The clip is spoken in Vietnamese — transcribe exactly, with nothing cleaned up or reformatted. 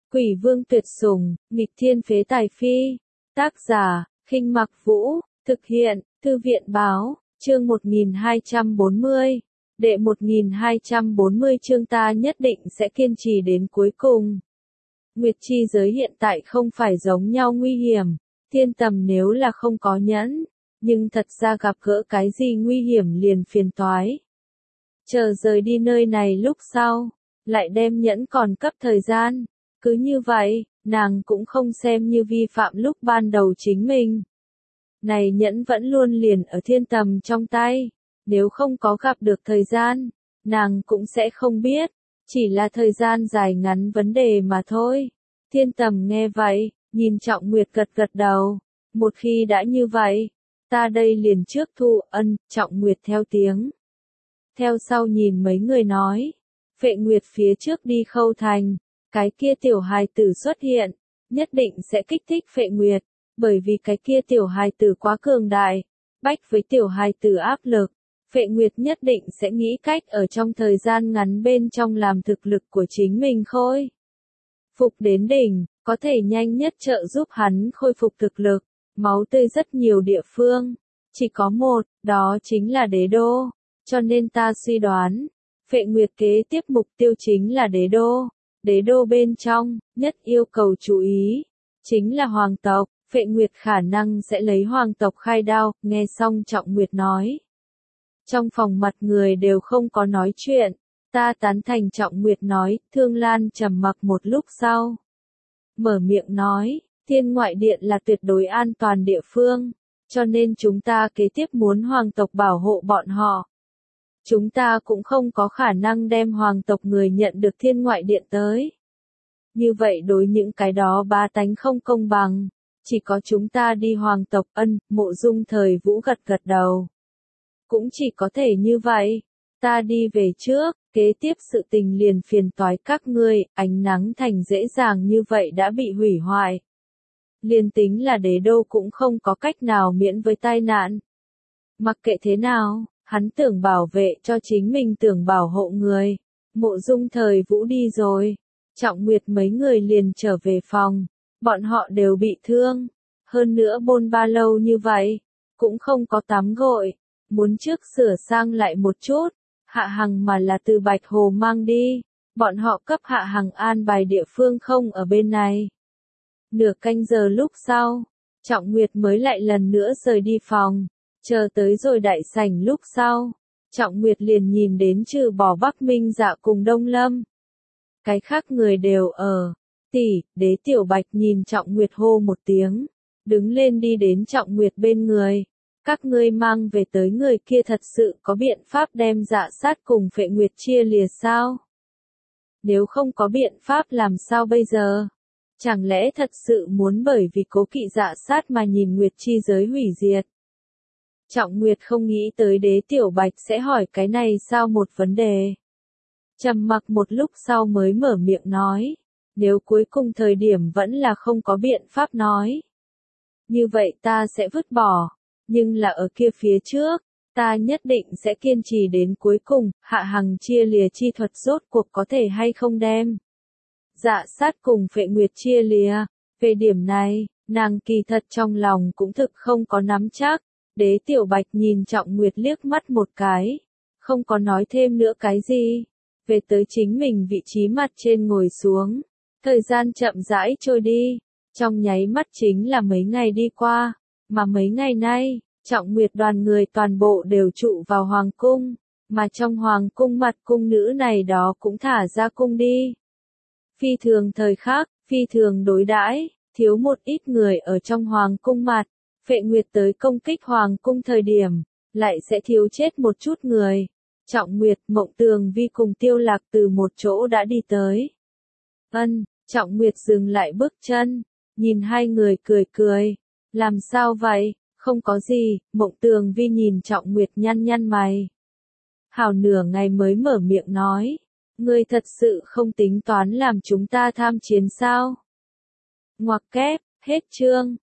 Quỷ vương tuyệt sủng, nghịch thiên phế tài phi. Tác giả, Khinh Mặc Vũ, thực hiện, Thư viện báo, chương một nghìn hai trăm bốn mươi. Đệ một nghìn hai trăm bốn mươi chương ta nhất định sẽ kiên trì đến cuối cùng. Nguyệt chi giới hiện tại không phải giống nhau nguy hiểm, thiên tầm nếu là không có nhẫn, nhưng thật ra gặp gỡ cái gì nguy hiểm liền phiền toái. Chờ rời đi nơi này lúc sau, lại đem nhẫn còn cấp thời gian, cứ như vậy, nàng cũng không xem như vi phạm lúc ban đầu chính mình. Này nhẫn vẫn luôn liền ở thiên tầm trong tay, nếu không có gặp được thời gian, nàng cũng sẽ không biết, chỉ là thời gian dài ngắn vấn đề mà thôi. Thiên tầm nghe vậy, nhìn Trọng Nguyệt gật gật đầu, một khi đã như vậy, ta đây liền trước thu ân. Trọng Nguyệt theo tiếng. Theo sau nhìn mấy người nói, Phệ Nguyệt phía trước đi Khâu Thành, cái kia tiểu hài tử xuất hiện, nhất định sẽ kích thích Phệ Nguyệt, bởi vì cái kia tiểu hài tử quá cường đại, bách với tiểu hài tử áp lực, Phệ Nguyệt nhất định sẽ nghĩ cách ở trong thời gian ngắn bên trong làm thực lực của chính mình khôi phục đến đỉnh, có thể nhanh nhất trợ giúp hắn khôi phục thực lực. Máu tươi rất nhiều địa phương, chỉ có một, đó chính là đế đô, cho nên ta suy đoán, Phệ Nguyệt kế tiếp mục tiêu chính là đế đô. Đế đô bên trong, nhất yêu cầu chú ý, chính là hoàng tộc. Phệ Nguyệt khả năng sẽ lấy hoàng tộc khai đao. Nghe xong Trọng Nguyệt nói, trong phòng mặt người đều không có nói chuyện, ta tán thành Trọng Nguyệt nói. Thương Lan trầm mặc một lúc sau, mở miệng nói, Thiên Ngoại Điện là tuyệt đối an toàn địa phương, cho nên chúng ta kế tiếp muốn hoàng tộc bảo hộ bọn họ. Chúng ta cũng không có khả năng đem hoàng tộc người nhận được Thiên Ngoại Điện tới. Như vậy đối những cái đó bá tánh không công bằng, chỉ có chúng ta đi hoàng tộc. Ân. Mộ Dung Thời Vũ gật gật đầu. Cũng chỉ có thể như vậy, ta đi về trước, kế tiếp sự tình liền phiền toái các ngươi. Ánh Nắng Thành dễ dàng như vậy đã bị hủy hoại. Liên tính là đế đô cũng không có cách nào miễn với tai nạn. Mặc kệ thế nào, hắn tưởng bảo vệ cho chính mình, tưởng bảo hộ người. Mộ Dung Thời Vũ đi rồi, Trọng Nguyệt mấy người liền trở về phòng, bọn họ đều bị thương, hơn nữa bôn ba lâu như vậy, cũng không có tắm gội, muốn trước sửa sang lại một chút. Hạ Hằng mà là từ Bạch Hồ mang đi, bọn họ cấp Hạ Hằng an bài địa phương không ở bên này. Nửa canh giờ lúc sau, Trọng Nguyệt mới lại lần nữa rời đi phòng, chờ tới rồi đại sảnh lúc sau, Trọng Nguyệt liền nhìn đến trừ bỏ Bắc Minh Dạ cùng Đông Lâm, cái khác người đều ở. Tỷ, Đế Tiểu Bạch nhìn Trọng Nguyệt hô một tiếng, đứng lên đi đến Trọng Nguyệt bên người. Các ngươi mang về tới người kia thật sự có biện pháp đem Dạ Sát cùng Phệ Nguyệt chia lìa sao? Nếu không có biện pháp làm sao bây giờ? Chẳng lẽ thật sự muốn bởi vì cố kỵ Dạ Sát mà nhìn Nguyệt chi giới hủy diệt? Trọng Nguyệt không nghĩ tới Đế Tiểu Bạch sẽ hỏi cái này sao một vấn đề. Trầm mặc một lúc sau mới mở miệng nói, nếu cuối cùng thời điểm vẫn là không có biện pháp nói, như vậy ta sẽ vứt bỏ, nhưng là ở kia phía trước, ta nhất định sẽ kiên trì đến cuối cùng. Hạ Hằng chia lìa chi thuật rốt cuộc có thể hay không đem Dạ Sát cùng Phệ Nguyệt chia lìa, về điểm này, nàng kỳ thật trong lòng cũng thực không có nắm chắc. Đế Tiểu Bạch nhìn Trọng Nguyệt liếc mắt một cái, không có nói thêm nữa cái gì, về tới chính mình vị trí mặt trên ngồi xuống. Thời gian chậm rãi trôi đi, trong nháy mắt chính là mấy ngày đi qua, mà mấy ngày nay, Trọng Nguyệt đoàn người toàn bộ đều trụ vào hoàng cung, mà trong hoàng cung mặt cung nữ này đó cũng thả ra cung đi. Phi thường thời khắc, phi thường đối đãi, thiếu một ít người ở trong hoàng cung mặt. Phệ Nguyệt tới công kích hoàng cung thời điểm, lại sẽ thiếu chết một chút người. Trọng Nguyệt, Mộng Tường Vi cùng Tiêu Lạc từ một chỗ đã đi tới. Ân. Trọng Nguyệt dừng lại bước chân, nhìn hai người cười cười. Làm sao vậy? Không có gì. Mộng Tường Vi nhìn Trọng Nguyệt nhăn nhăn mày. Hảo nửa ngày mới mở miệng nói, ngươi thật sự không tính toán làm chúng ta tham chiến sao? Ngoặc kép, hết chương.